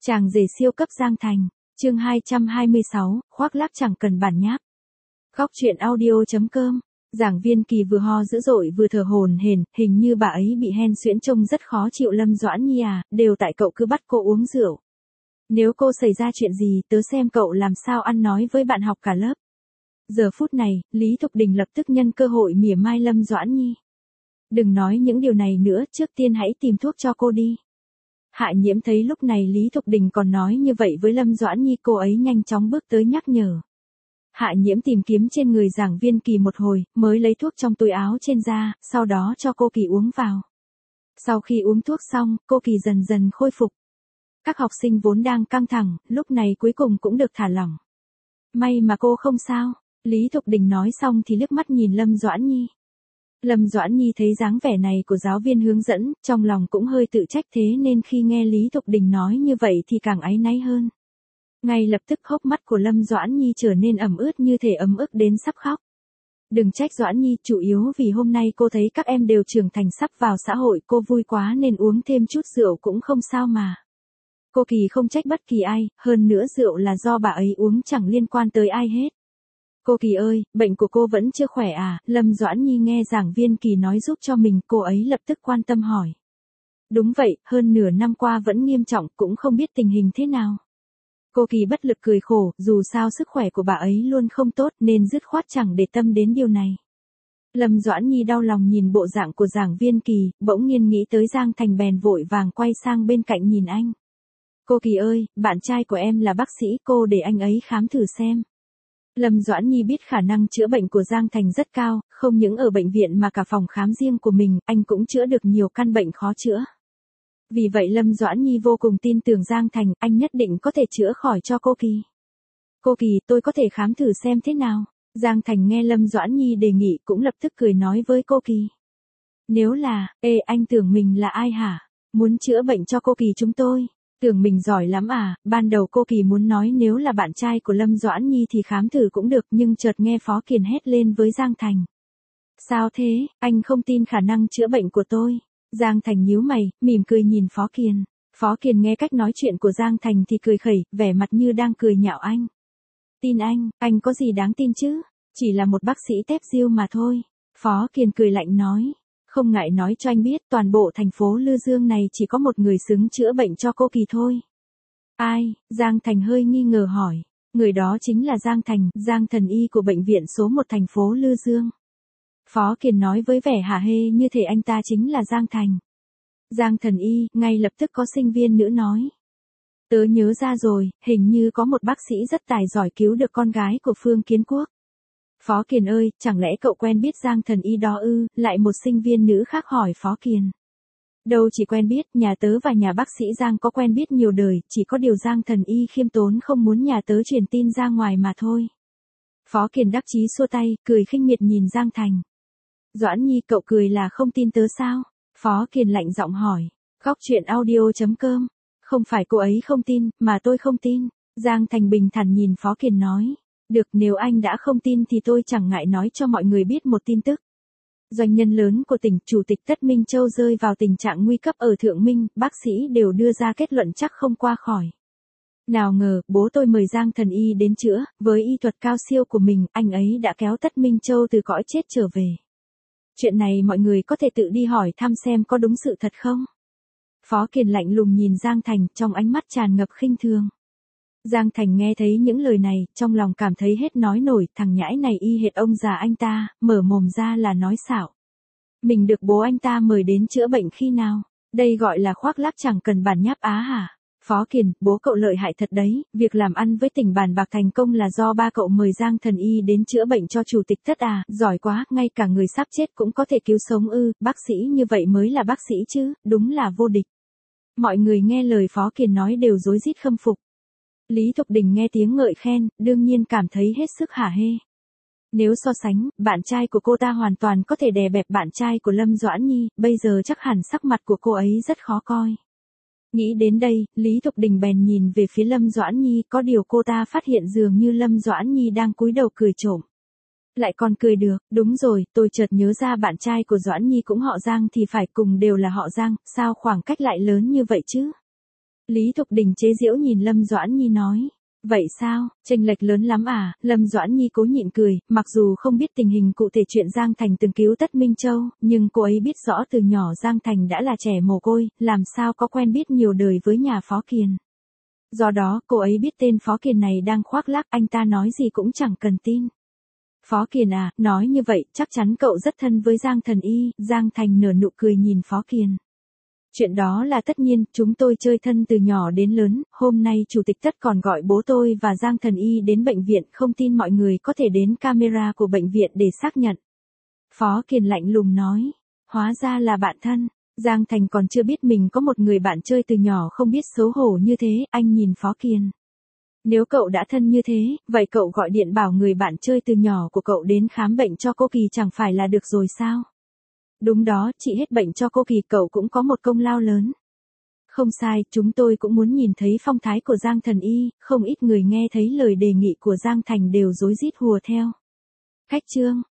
Chàng rể siêu cấp Giang Thành, chương 226, khoác lác chẳng cần bản nháp. Góc truyện audio.com. Giảng Viên Kỳ vừa ho dữ dội vừa thở hổn hển, hình như bà ấy bị hen suyễn trông rất khó chịu. Lâm Doãn Nhi à, đều tại cậu cứ bắt cô uống rượu. Nếu cô xảy ra chuyện gì, tớ xem cậu làm sao ăn nói với bạn học cả lớp. Giờ phút này, Lý Thục Đình lập tức nhân cơ hội mỉa mai Lâm Doãn Nhi. Đừng nói những điều này nữa, trước tiên hãy tìm thuốc cho cô đi. Hạ Nhiễm thấy lúc này Lý Thục Đình còn nói như vậy với Lâm Doãn Nhi, cô ấy nhanh chóng bước tới nhắc nhở. Hạ Nhiễm tìm kiếm trên người Giảng Viên Kỳ một hồi, mới lấy thuốc trong túi áo trên ra, sau đó cho cô Kỳ uống vào. Sau khi uống thuốc xong, cô Kỳ dần dần khôi phục. Các học sinh vốn đang căng thẳng, lúc này cuối cùng cũng được thả lỏng. May mà cô không sao, Lý Thục Đình nói xong thì liếc mắt nhìn Lâm Doãn Nhi. Lâm Doãn Nhi thấy dáng vẻ này của giáo viên hướng dẫn, trong lòng cũng hơi tự trách, thế nên khi nghe Lý Thục Đình nói như vậy thì càng áy náy hơn. Ngay lập tức hốc mắt của Lâm Doãn Nhi trở nên ẩm ướt, như thể ấm ức đến sắp khóc. Đừng trách Doãn Nhi, chủ yếu vì hôm nay cô thấy các em đều trưởng thành sắp vào xã hội, cô vui quá nên uống thêm chút rượu cũng không sao mà. Cô Kỳ không trách bất kỳ ai, hơn nữa rượu là do bà ấy uống, chẳng liên quan tới ai hết. Cô Kỳ ơi, bệnh của cô vẫn chưa khỏe à? Lâm Doãn Nhi nghe Giảng Viên Kỳ nói giúp cho mình, cô ấy lập tức quan tâm hỏi. Đúng vậy, hơn nửa năm qua vẫn nghiêm trọng, cũng không biết tình hình thế nào. Cô Kỳ bất lực cười khổ, dù sao sức khỏe của bà ấy luôn không tốt nên dứt khoát chẳng để tâm đến điều này. Lâm Doãn Nhi đau lòng nhìn bộ dạng của Giảng Viên Kỳ, bỗng nhiên nghĩ tới Giang Thành bèn vội vàng quay sang bên cạnh nhìn anh. Cô Kỳ ơi, bạn trai của em là bác sĩ, cô để anh ấy khám thử xem. Lâm Doãn Nhi biết khả năng chữa bệnh của Giang Thành rất cao, không những ở bệnh viện mà cả phòng khám riêng của mình, anh cũng chữa được nhiều căn bệnh khó chữa. Vì vậy Lâm Doãn Nhi vô cùng tin tưởng Giang Thành, anh nhất định có thể chữa khỏi cho cô Kỳ. Cô Kỳ, tôi có thể khám thử xem thế nào? Giang Thành nghe Lâm Doãn Nhi đề nghị cũng lập tức cười nói với cô Kỳ. Nếu là, anh tưởng mình là ai hả? Muốn chữa bệnh cho cô Kỳ chúng tôi. Tưởng mình giỏi lắm à? Ban đầu cô Kỳ muốn nói nếu là bạn trai của Lâm Doãn Nhi thì khám thử cũng được, nhưng chợt nghe Phó Kiền hét lên với Giang Thành. Sao thế, anh không tin khả năng chữa bệnh của tôi? Giang Thành nhíu mày, mỉm cười nhìn Phó Kiền. Phó Kiền nghe cách nói chuyện của Giang Thành thì cười khẩy, vẻ mặt như đang cười nhạo anh. Tin anh có gì đáng tin chứ? Chỉ là một bác sĩ tép diêu mà thôi. Phó Kiền cười lạnh nói. Không ngại nói cho anh biết, toàn bộ thành phố Lư Dương này chỉ có một người xứng chữa bệnh cho cô Kỳ thôi. Ai? Giang Thành hơi nghi ngờ hỏi. Người đó chính là Giang Thành, Giang thần y của bệnh viện số 1 thành phố Lư Dương. Phó Kiền nói với vẻ hả hê như thể anh ta chính là Giang Thành. Giang thần y, ngay lập tức có sinh viên nữ nói. Tớ nhớ ra rồi, hình như có một bác sĩ rất tài giỏi cứu được con gái của Phương Kiến Quốc. Phó Kiền ơi, chẳng lẽ cậu quen biết Giang thần y đó ư? Lại một sinh viên nữ khác hỏi Phó Kiền. Đâu chỉ quen biết, nhà tớ và nhà bác sĩ Giang có quen biết nhiều đời, chỉ có điều Giang thần y khiêm tốn không muốn nhà tớ truyền tin ra ngoài mà thôi. Phó Kiền đắc chí xua tay, cười khinh miệt nhìn Giang Thành. Doãn Nhi, cậu cười là không tin tớ sao? Phó Kiền lạnh giọng hỏi. Góc truyện audio.com. Không phải cô ấy không tin, mà tôi không tin. Giang Thành bình thản nhìn Phó Kiền nói. Được, nếu anh đã không tin thì tôi chẳng ngại nói cho mọi người biết một tin tức. Doanh nhân lớn của tỉnh, Chủ tịch Tất Minh Châu rơi vào tình trạng nguy cấp ở Thượng Minh, bác sĩ đều đưa ra kết luận chắc không qua khỏi. Nào ngờ, bố tôi mời Giang thần y đến chữa, với y thuật cao siêu của mình, anh ấy đã kéo Tất Minh Châu từ cõi chết trở về. Chuyện này mọi người có thể tự đi hỏi thăm xem có đúng sự thật không? Phó Kiền lạnh lùng nhìn Giang Thành, trong ánh mắt tràn ngập khinh thường. Giang Thành nghe thấy những lời này, trong lòng cảm thấy hết nói nổi, thằng nhãi này y hệt ông già anh ta, mở mồm ra là nói xạo. Mình được bố anh ta mời đến chữa bệnh khi nào? Đây gọi là khoác lác chẳng cần bản nháp á hả? Phó Kiền, bố cậu lợi hại thật đấy, việc làm ăn với tỉnh Bàn Bạc thành công là do ba cậu mời Giang thần y đến chữa bệnh cho Chủ tịch Tất à, giỏi quá, ngay cả người sắp chết cũng có thể cứu sống ư, bác sĩ như vậy mới là bác sĩ chứ, đúng là vô địch. Mọi người nghe lời Phó Kiền nói đều rối rít khâm phục. Lý Thục Đình nghe tiếng ngợi khen, đương nhiên cảm thấy hết sức hả hê. Nếu so sánh, bạn trai của cô ta hoàn toàn có thể đè bẹp bạn trai của Lâm Doãn Nhi, bây giờ chắc hẳn sắc mặt của cô ấy rất khó coi. Nghĩ đến đây, Lý Thục Đình bèn nhìn về phía Lâm Doãn Nhi, có điều cô ta phát hiện dường như Lâm Doãn Nhi đang cúi đầu cười trộm. Lại còn cười được, đúng rồi, tôi chợt nhớ ra bạn trai của Doãn Nhi cũng họ Giang thì phải, cùng đều là họ Giang, sao khoảng cách lại lớn như vậy chứ? Lý Thục Đình chế giễu nhìn Lâm Doãn Nhi nói. Vậy sao, chênh lệch lớn lắm à, Lâm Doãn Nhi cố nhịn cười, mặc dù không biết tình hình cụ thể chuyện Giang Thành từng cứu Tất Minh Châu, nhưng cô ấy biết rõ từ nhỏ Giang Thành đã là trẻ mồ côi, làm sao có quen biết nhiều đời với nhà Phó Kiền. Do đó, cô ấy biết tên Phó Kiền này đang khoác lác, anh ta nói gì cũng chẳng cần tin. Phó Kiền à, nói như vậy, chắc chắn cậu rất thân với Giang Thần Y, Giang Thành nở nụ cười nhìn Phó Kiền. Chuyện đó là tất nhiên, chúng tôi chơi thân từ nhỏ đến lớn, hôm nay Chủ tịch Tất còn gọi bố tôi và Giang Thần Y đến bệnh viện, không tin mọi người có thể đến camera của bệnh viện để xác nhận. Phó Kiền lạnh lùng nói, hóa ra là bạn thân. Giang Thành còn chưa biết mình có một người bạn chơi từ nhỏ không biết xấu hổ như thế, anh nhìn Phó Kiền. Nếu cậu đã thân như thế, vậy cậu gọi điện bảo người bạn chơi từ nhỏ của cậu đến khám bệnh cho cô Kỳ chẳng phải là được rồi sao? Đúng đó, trị hết bệnh cho cô Kỳ, cậu cũng có một công lao lớn. Không sai, chúng tôi cũng muốn nhìn thấy phong thái của Giang Thần Y, không ít người nghe thấy lời đề nghị của Giang Thành đều rối rít hùa theo. Khách trương,